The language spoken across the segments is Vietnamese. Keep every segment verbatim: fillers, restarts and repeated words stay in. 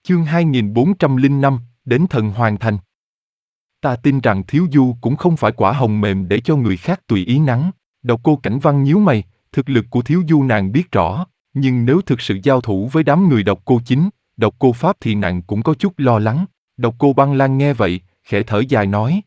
Chương hai nghìn bốn trăm lẻ năm, đến thần hoàn thành. Ta tin rằng Thiếu Du cũng không phải quả hồng mềm để cho người khác tùy ý nắn. Độc Cô Cảnh Văn nhíu mày, thực lực của Thiếu Du nàng biết rõ, nhưng nếu thực sự giao thủ với đám người Độc Cô Chính, Độc Cô Pháp thì nàng cũng có chút lo lắng. Độc Cô Băng Lan nghe vậy, khẽ thở dài nói.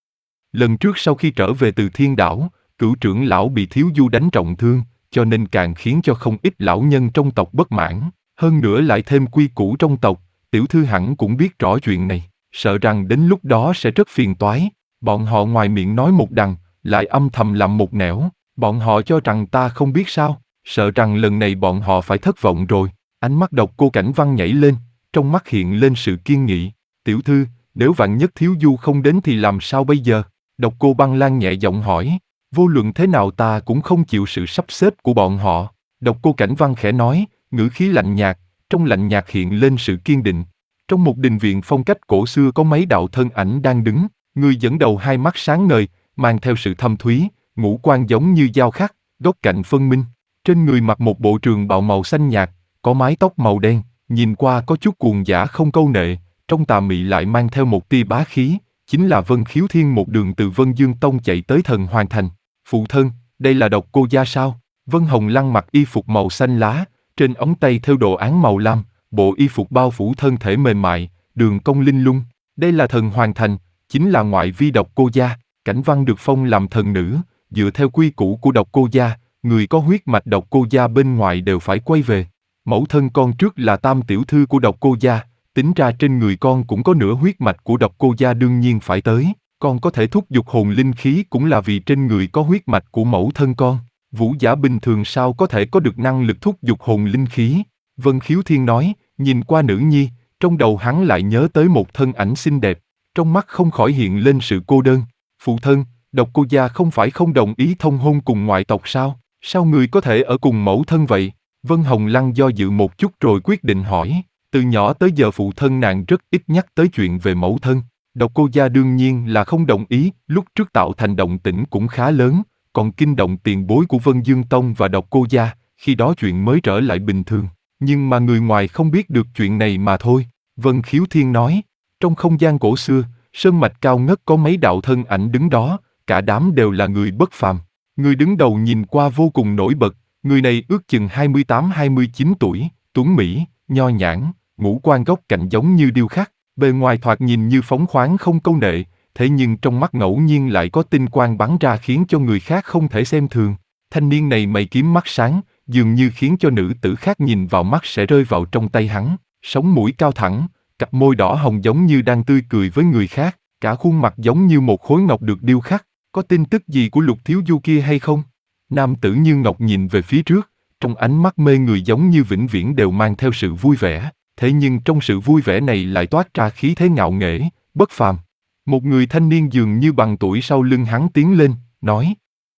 Lần trước sau khi trở về từ Thiên Đảo, Cửu trưởng lão bị Thiếu Du đánh trọng thương, cho nên càng khiến cho không ít lão nhân trong tộc bất mãn. Hơn nữa lại thêm quy củ trong tộc, tiểu thư hẳn cũng biết rõ chuyện này, sợ rằng đến lúc đó sẽ rất phiền toái. Bọn họ ngoài miệng nói một đằng, lại âm thầm làm một nẻo. Bọn họ cho rằng ta không biết sao, sợ rằng lần này bọn họ phải thất vọng rồi. Ánh mắt Độc Cô Cảnh Văn nhảy lên, trong mắt hiện lên sự kiên nghị. Tiểu thư, nếu vạn nhất Thiếu Du không đến thì làm sao bây giờ? Độc Cô Băng Lan nhẹ giọng hỏi. Vô luận thế nào ta cũng không chịu sự sắp xếp của bọn họ. Độc Cô Cảnh Văn khẽ nói, ngữ khí lạnh nhạt, trong lạnh nhạt hiện lên sự kiên định. Trong một đình viện phong cách cổ xưa có mấy đạo thân ảnh đang đứng, người dẫn đầu hai mắt sáng ngời, mang theo sự thâm thúy, ngũ quan giống như dao khắc, góc cạnh phân minh. Trên người mặc một bộ trường bào màu xanh nhạt, có mái tóc màu đen, nhìn qua có chút cuồng dã không câu nệ, trong tà mị lại mang theo một tia bá khí, chính là Vân Khiếu Thiên một đường từ Vân Dương Tông chạy tới thần hoàn thành. Phụ thân, đây là Độc Cô gia sao? Vân Hồng Lăng mặc y phục màu xanh lá, trên ống tay thêu đồ án màu lam, bộ y phục bao phủ thân thể mềm mại, đường cong linh lung. Đây là thần hoàn thành, chính là ngoại vi Độc Cô gia. Cảnh Văn được phong làm thần nữ, dựa theo quy củ của Độc Cô gia, người có huyết mạch Độc Cô gia bên ngoài đều phải quay về. Mẫu thân con trước là tam tiểu thư của Độc Cô gia, tính ra trên người con cũng có nửa huyết mạch của Độc Cô gia đương nhiên phải tới. Con có thể thúc giục hồn linh khí cũng là vì trên người có huyết mạch của mẫu thân con. Vũ giả bình thường sao có thể có được năng lực thúc giục hồn linh khí? Vân Khiếu Thiên nói, nhìn qua nữ nhi, trong đầu hắn lại nhớ tới một thân ảnh xinh đẹp, trong mắt không khỏi hiện lên sự cô đơn. Phụ thân, Độc Cô gia không phải không đồng ý thông hôn cùng ngoại tộc sao? Sao người có thể ở cùng mẫu thân vậy? Vân Hồng Lăng do dự một chút rồi quyết định hỏi. Từ nhỏ tới giờ phụ thân nàng rất ít nhắc tới chuyện về mẫu thân. Độc Cô gia đương nhiên là không đồng ý, lúc trước tạo thành động tĩnh cũng khá lớn, còn kinh động tiền bối của Vân Dương Tông và Độc Cô gia, khi đó chuyện mới trở lại bình thường. Nhưng mà người ngoài không biết được chuyện này mà thôi. Vân Khiếu Thiên nói, trong không gian cổ xưa, sơn mạch cao ngất có mấy đạo thân ảnh đứng đó, cả đám đều là người bất phàm. Người đứng đầu nhìn qua vô cùng nổi bật, người này ước chừng hai mươi tám hai mươi chín tuổi, tuấn mỹ, nho nhãn, ngũ quan góc cạnh giống như điêu khắc. Bề ngoài thoạt nhìn như phóng khoáng không câu nệ, thế nhưng trong mắt ngẫu nhiên lại có tinh quang bắn ra khiến cho người khác không thể xem thường. Thanh niên này mày kiếm mắt sáng, dường như khiến cho nữ tử khác nhìn vào mắt sẽ rơi vào trong tay hắn. Sống mũi cao thẳng, cặp môi đỏ hồng giống như đang tươi cười với người khác, cả khuôn mặt giống như một khối ngọc được điêu khắc. Có tin tức gì của Lục Thiếu Du kia hay không? Nam tử Như Ngọc nhìn về phía trước, trong ánh mắt mê người giống như vĩnh viễn đều mang theo sự vui vẻ. Thế nhưng trong sự vui vẻ này lại toát ra khí thế ngạo nghễ, bất phàm. Một người thanh niên dường như bằng tuổi sau lưng hắn tiến lên, nói.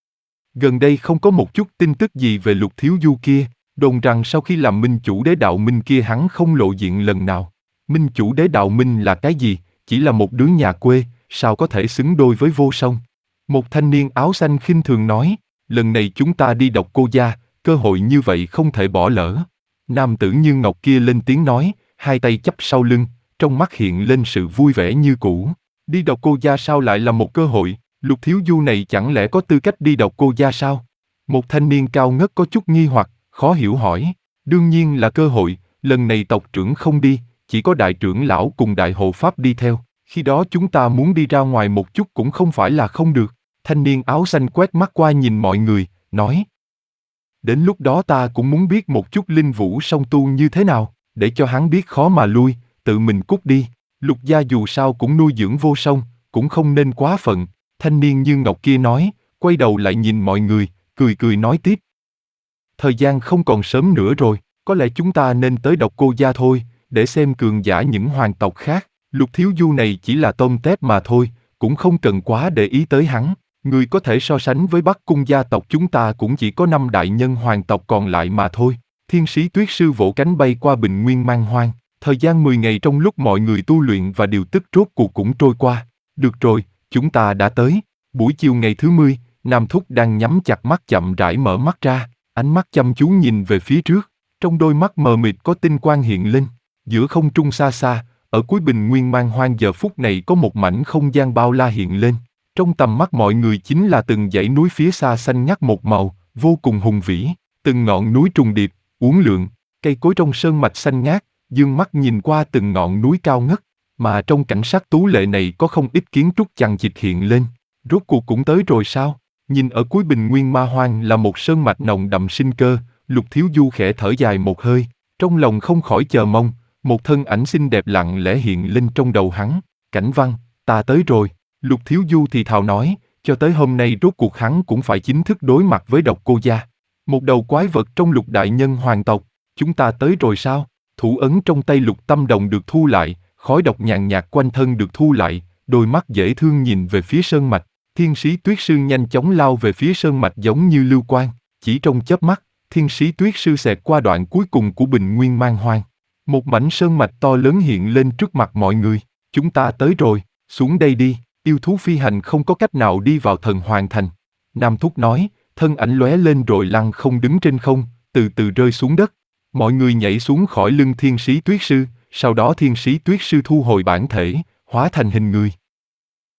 Gần đây không có một chút tin tức gì về Lục Thiếu Du kia, đồn rằng sau khi làm minh chủ đế đạo minh kia hắn không lộ diện lần nào. Minh chủ đế đạo minh là cái gì? Chỉ là một đứa nhà quê, sao có thể xứng đôi với Vô Song? Một thanh niên áo xanh khinh thường nói, lần này chúng ta đi Độc Cô gia, cơ hội như vậy không thể bỏ lỡ. Nam tử Như Ngọc kia lên tiếng nói, hai tay chắp sau lưng, trong mắt hiện lên sự vui vẻ như cũ. Đi Độc Cô gia sao lại là một cơ hội? Lục Thiếu Du này chẳng lẽ có tư cách đi Độc Cô gia sao? Một thanh niên cao ngất có chút nghi hoặc, khó hiểu hỏi. Đương nhiên là cơ hội, lần này tộc trưởng không đi, chỉ có đại trưởng lão cùng đại hộ pháp đi theo. Khi đó chúng ta muốn đi ra ngoài một chút cũng không phải là không được. Thanh niên áo xanh quét mắt qua nhìn mọi người, nói. Đến lúc đó ta cũng muốn biết một chút linh vũ song tu như thế nào, để cho hắn biết khó mà lui, tự mình cút đi. Lục gia dù sao cũng nuôi dưỡng Vô Song, cũng không nên quá phận. Thanh niên Như Ngọc kia nói, quay đầu lại nhìn mọi người, cười cười nói tiếp. Thời gian không còn sớm nữa rồi, có lẽ chúng ta nên tới Độc Cô gia thôi, để xem cường giả những hoàng tộc khác. Lục Thiếu Du này chỉ là tôm tép mà thôi, cũng không cần quá để ý tới hắn. Người có thể so sánh với Bắc Cung gia tộc chúng ta cũng chỉ có năm đại nhân hoàng tộc còn lại mà thôi. Thiên sĩ Tuyết Sư vỗ cánh bay qua bình nguyên man hoang. Thời gian mười ngày trong lúc mọi người tu luyện và điều tức rốt cuộc cũng trôi qua. Được rồi, chúng ta đã tới. Buổi chiều ngày thứ mười, Nam Thúc đang nhắm chặt mắt chậm rãi mở mắt ra, ánh mắt chăm chú nhìn về phía trước. Trong đôi mắt mờ mịt có tinh quang hiện lên. Giữa không trung xa xa, ở cuối bình nguyên man hoang giờ phút này có một mảnh không gian bao la hiện lên. Trong tầm mắt mọi người chính là từng dãy núi phía xa xanh ngắt một màu, vô cùng hùng vĩ, từng ngọn núi trùng điệp, uốn lượn, cây cối trong sơn mạch xanh ngát, dương mắt nhìn qua từng ngọn núi cao ngất, mà trong cảnh sắc tú lệ này có không ít kiến trúc chằng chịt hiện lên. Rốt cuộc cũng tới rồi sao? Nhìn ở cuối bình nguyên ma hoang là một sơn mạch nồng đậm sinh cơ, Lục Thiếu Du khẽ thở dài một hơi, trong lòng không khỏi chờ mong, một thân ảnh xinh đẹp lặng lẽ hiện lên trong đầu hắn. Cảnh Văn, ta tới rồi. Lục Thiếu Du thì thào nói, cho tới hôm nay rốt cuộc hắn cũng phải chính thức đối mặt với Độc Cô gia. Một đầu quái vật trong Lục đại nhân hoàng tộc, chúng ta tới rồi sao? Thủ ấn trong tay Lục Tâm Đồng được thu lại, khói độc nhàn nhạt quanh thân được thu lại, đôi mắt dễ thương nhìn về phía sơn mạch. Thiên sĩ Tuyết Sư nhanh chóng lao về phía sơn mạch giống như lưu quang, chỉ trong chớp mắt, Thiên sĩ Tuyết Sư xẹt qua đoạn cuối cùng của bình nguyên man hoang. Một mảnh sơn mạch to lớn hiện lên trước mặt mọi người. Chúng ta tới rồi, xuống đây đi. Yêu thú phi hành không có cách nào đi vào thần hoàng thành. Nam Thúc nói, thân ảnh lóe lên rồi lăn không đứng trên không, từ từ rơi xuống đất. Mọi người nhảy xuống khỏi lưng Thiên sĩ Tuyết Sư, sau đó Thiên sĩ Tuyết Sư thu hồi bản thể, hóa thành hình người.